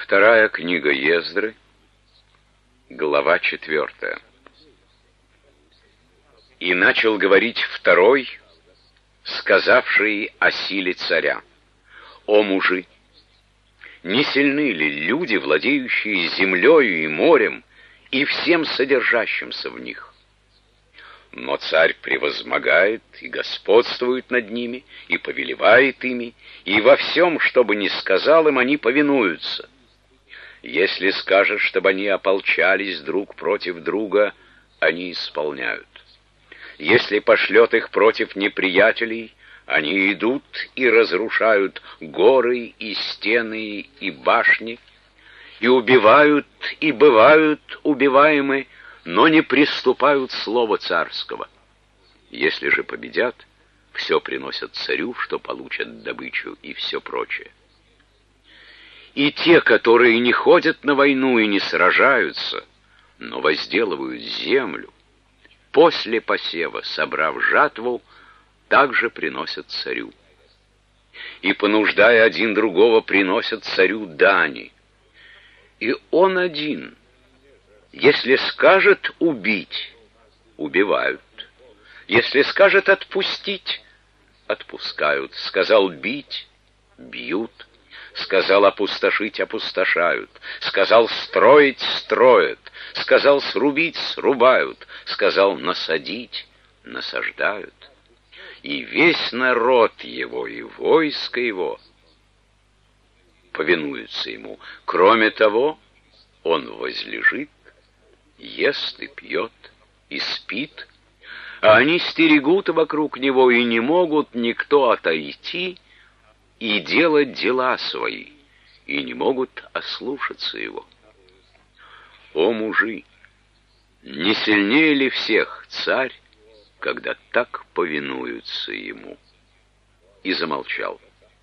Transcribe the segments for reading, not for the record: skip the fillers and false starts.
Вторая книга Ездры, глава 4. «И начал говорить второй, сказавший о силе царя: О мужи, не сильны ли люди, владеющие землею и морем, и всем содержащимся в них? Но царь превозмогает и господствует над ними, и повелевает ими, и во всем, что бы ни сказал им, они повинуются. Если скажет, чтобы они ополчались друг против друга, они исполняют. Если пошлет их против неприятелей, они идут и разрушают горы и стены и башни, и убивают, и бывают убиваемы, но не приступают слова царского. Если же победят, все приносят царю, что получат добычу, и все прочее. И те, которые не ходят на войну и не сражаются, но возделывают землю, после посева, собрав жатву, также приносят царю. И, понуждая один другого, приносят царю дани. И он один, если скажет убить, убивают. Если скажет отпустить, отпускают. Сказал бить, бьют. Сказал опустошить, опустошают. Сказал строить, строят. Сказал срубить, срубают. Сказал насадить, насаждают. И весь народ его и войско его повинуются ему. Кроме того, он возлежит, ест и пьет, и спит, а они стерегут вокруг него, и не могут никто отойти и делать дела свои, и не могут ослушаться его. О мужи, не сильнее ли всех царь, когда так повинуются ему? И замолчал.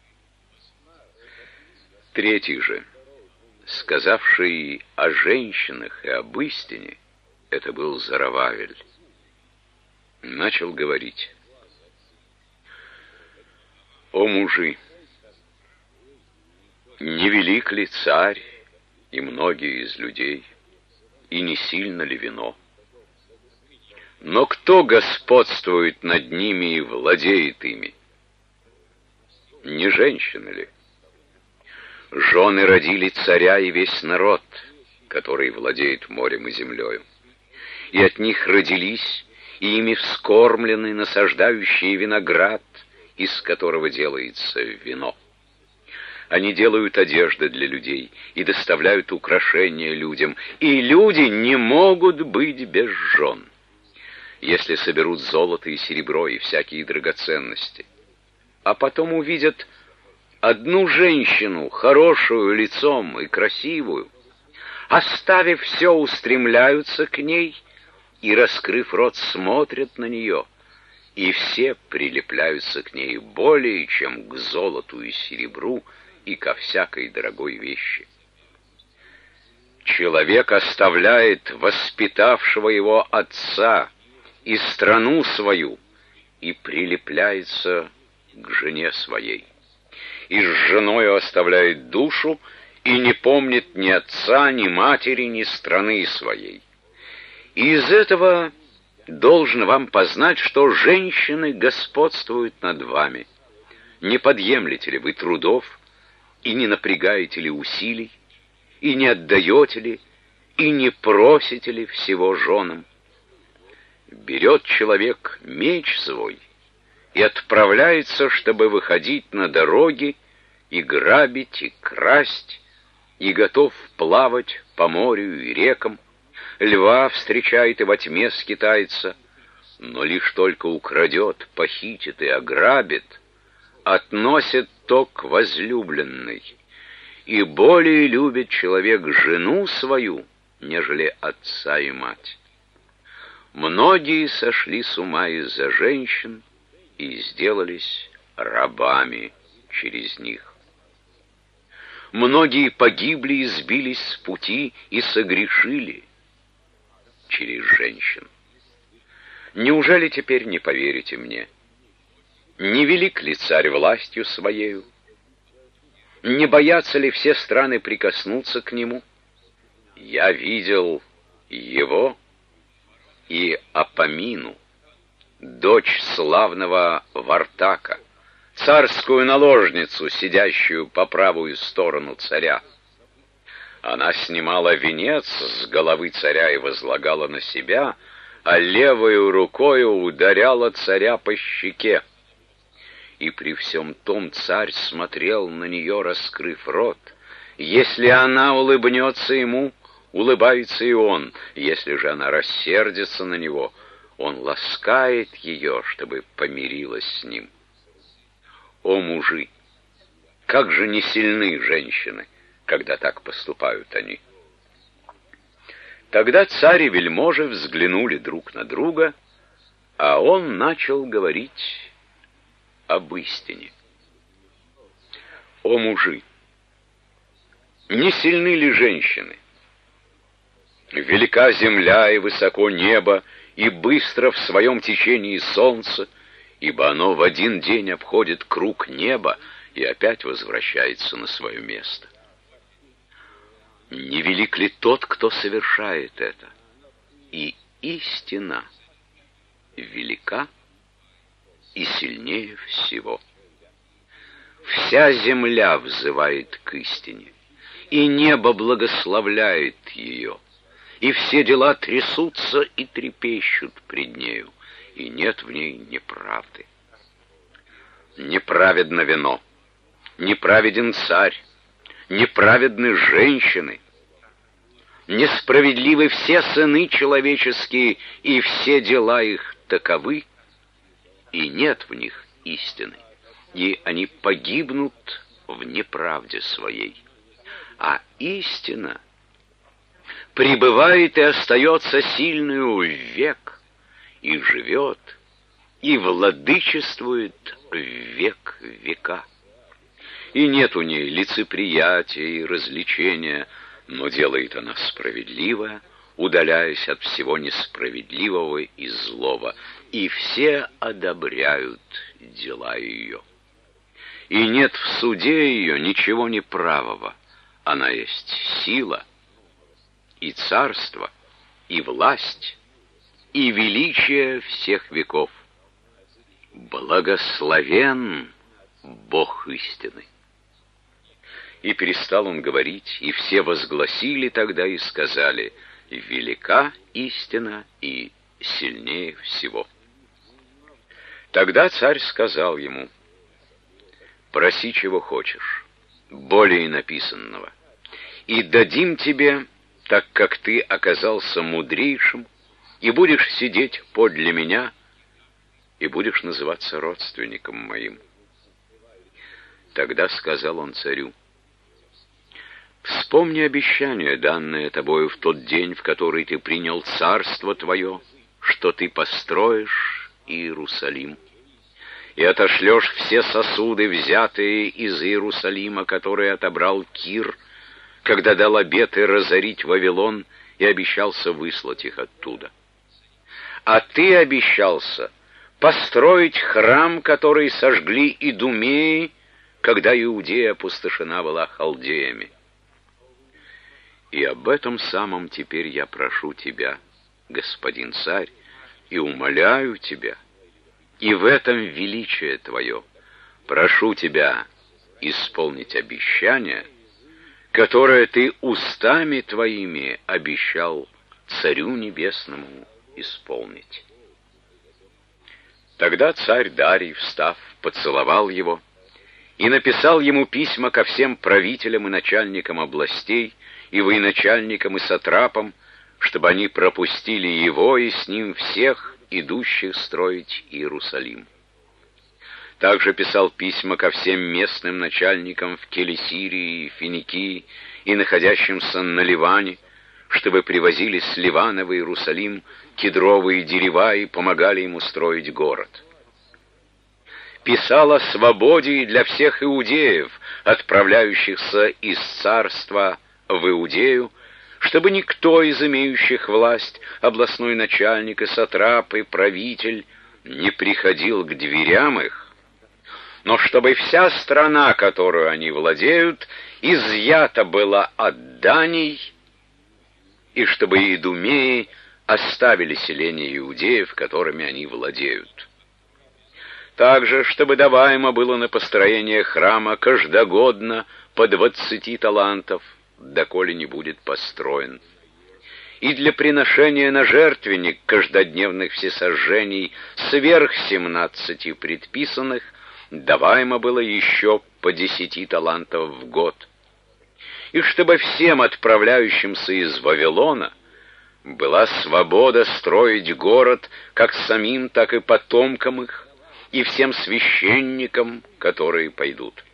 Третий же, сказавший о женщинах и об истине, это был Зарававель, начал говорить: О мужи, не велик ли царь и многие из людей, и не сильно ли вино? Но кто господствует над ними и владеет ими? Не женщины ли? Жены родили царя и весь народ, который владеет морем и землею. И от них родились, и ими вскормлены насаждающие виноград, из которого делается вино. Они делают одежды для людей и доставляют украшения людям, и люди не могут быть без жен. Если соберут золото и серебро и всякие драгоценности, а потом увидят одну женщину, хорошую лицом и красивую, оставив все, устремляются к ней и, раскрыв рот, смотрят на нее, и все прилепляются к ней более, чем к золоту и серебру и ко всякой дорогой вещи. Человек оставляет воспитавшего его отца и страну свою и прилепляется к жене своей. И с женою оставляет душу, и не помнит ни отца, ни матери, ни страны своей. И из этого должен вам познать, что женщины господствуют над вами. Не подъемлете ли вы трудов, и не напрягаете ли усилий, и не отдаете ли, и не просите ли всего женам? Берет человек меч свой и отправляется, чтобы выходить на дороги и грабить, и красть, и готов плавать по морю и рекам, льва встречает и во тьме скитается, но лишь только украдет, похитит и ограбит, относит то к возлюбленной, и более любит человек жену свою, нежели отца и мать. Многие сошли с ума из-за женщин и сделались рабами через них. Многие погибли и сбились с пути и согрешили через женщин. Неужели теперь не поверите мне? Не велик ли царь властью своею? Не боятся ли все страны прикоснуться к нему? Я видел его и Апамину, дочь славного Вартака, царскую наложницу, сидящую по правую сторону царя. Она снимала венец с головы царя и возлагала на себя, а левою рукою ударяла царя по щеке. И при всем том царь смотрел на нее, раскрыв рот. Если она улыбнется ему, улыбается и он. Если же она рассердится на него, он ласкает ее, чтобы помирилась с ним. О, мужи! Как же не сильны женщины, когда так поступают они! Тогда царь и вельможи взглянули друг на друга, а он начал говорить об истине. О, мужи! Не сильны ли женщины? Велика земля и высоко небо, и быстро в своем течении солнце, ибо оно в один день обходит круг неба и опять возвращается на свое место. Не велик ли тот, кто совершает это? И истина велика и сильнее всего. Вся земля взывает к истине, и небо благословляет ее, и все дела трясутся и трепещут пред нею, и нет в ней неправды. Неправедно вино, неправеден царь, неправедны женщины, несправедливы все сыны человеческие, и все дела их таковы, и нет в них истины, и они погибнут в неправде своей. А истина пребывает и остается сильную век, и живет, и владычествует в век века. И нет у ней лицеприятия и развлечения, но делает она справедливое, удаляясь от всего несправедливого и злого, и все одобряют дела ее. И нет в суде ее ничего неправого, она есть сила, и царство, и власть, и величие всех веков. Благословен Бог истины. И перестал он говорить, и все возгласили тогда и сказали: велика истина и сильнее всего. Тогда царь сказал ему: проси, чего хочешь, более написанного, и дадим тебе, так как ты оказался мудрейшим, и будешь сидеть подле меня, и будешь называться родственником моим. Тогда сказал он царю: вспомни обещание, данное тобою в тот день, в который ты принял царство твое, что ты построишь Иерусалим, и отошлешь все сосуды, взятые из Иерусалима, которые отобрал Кир, когда дал обеты разорить Вавилон и обещался выслать их оттуда. А ты обещался построить храм, который сожгли идумеи, когда Иудея опустошена была халдеями. И об этом самом теперь я прошу тебя, господин царь, и умоляю тебя, и в этом величие твое прошу тебя исполнить обещание, которое ты устами твоими обещал Царю Небесному исполнить. Тогда царь Дарий, встав, поцеловал его и написал ему письма ко всем правителям и начальникам областей, и военачальникам и сатрапам, чтобы они пропустили его и с ним всех, идущих строить Иерусалим. Также писал письма ко всем местным начальникам в Келесирии и Финикии и находящимся на Ливане, чтобы привозили с Ливана в Иерусалим кедровые дерева и помогали ему строить город. Писал о свободе для всех иудеев, отправляющихся из царства в Иудею, чтобы никто из имеющих власть, областной начальник и сатрап и правитель, не приходил к дверям их, но чтобы вся страна, которую они владеют, изъята была от даний, и чтобы идумеи оставили селения иудеев, которыми они владеют. Также, чтобы даваемо было на построение храма каждогодно по 20 талантов, доколе не будет построен. И для приношения на жертвенник каждодневных всесожжений сверх 17 предписанных даваемо было еще по 10 талантов в год. И чтобы всем отправляющимся из Вавилона была свобода строить город как самим, так и потомкам их, и всем священникам, которые пойдут.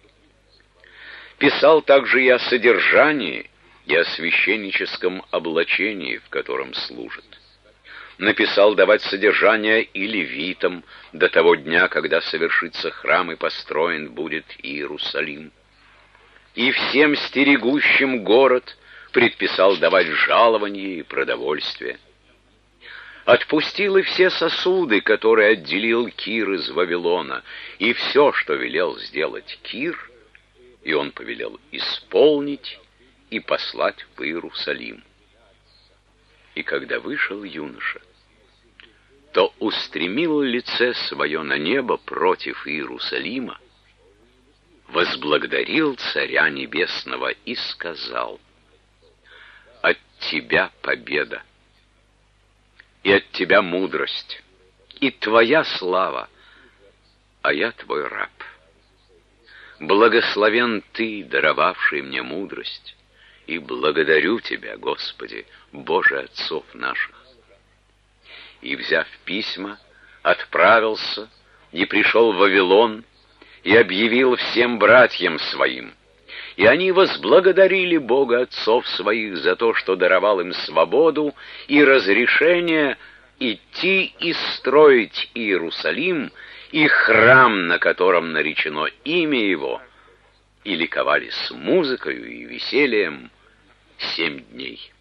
Писал также и о содержании, и о священническом облачении, в котором служит. Написал давать содержание и левитам до того дня, когда совершится храм и построен будет Иерусалим. И всем стерегущим город предписал давать жалование и продовольствие. Отпустил и все сосуды, которые отделил Кир из Вавилона, и все, что велел сделать Кир, и он повелел исполнить и послать в Иерусалим. И когда вышел юноша, то устремил лице свое на небо против Иерусалима, возблагодарил Царя Небесного и сказал: «От Тебя победа, и от Тебя мудрость, и Твоя слава, а я Твой раб. Благословен Ты, даровавший мне мудрость, и благодарю Тебя, Господи, Боже отцов наших». И, взяв письма, отправился и пришел в Вавилон, и объявил всем братьям своим. И они возблагодарили Бога отцов своих за то, что даровал им свободу и разрешение идти и строить Иерусалим и храм, на котором наречено имя Его, и ликовали с музыкою и весельем 7 дней.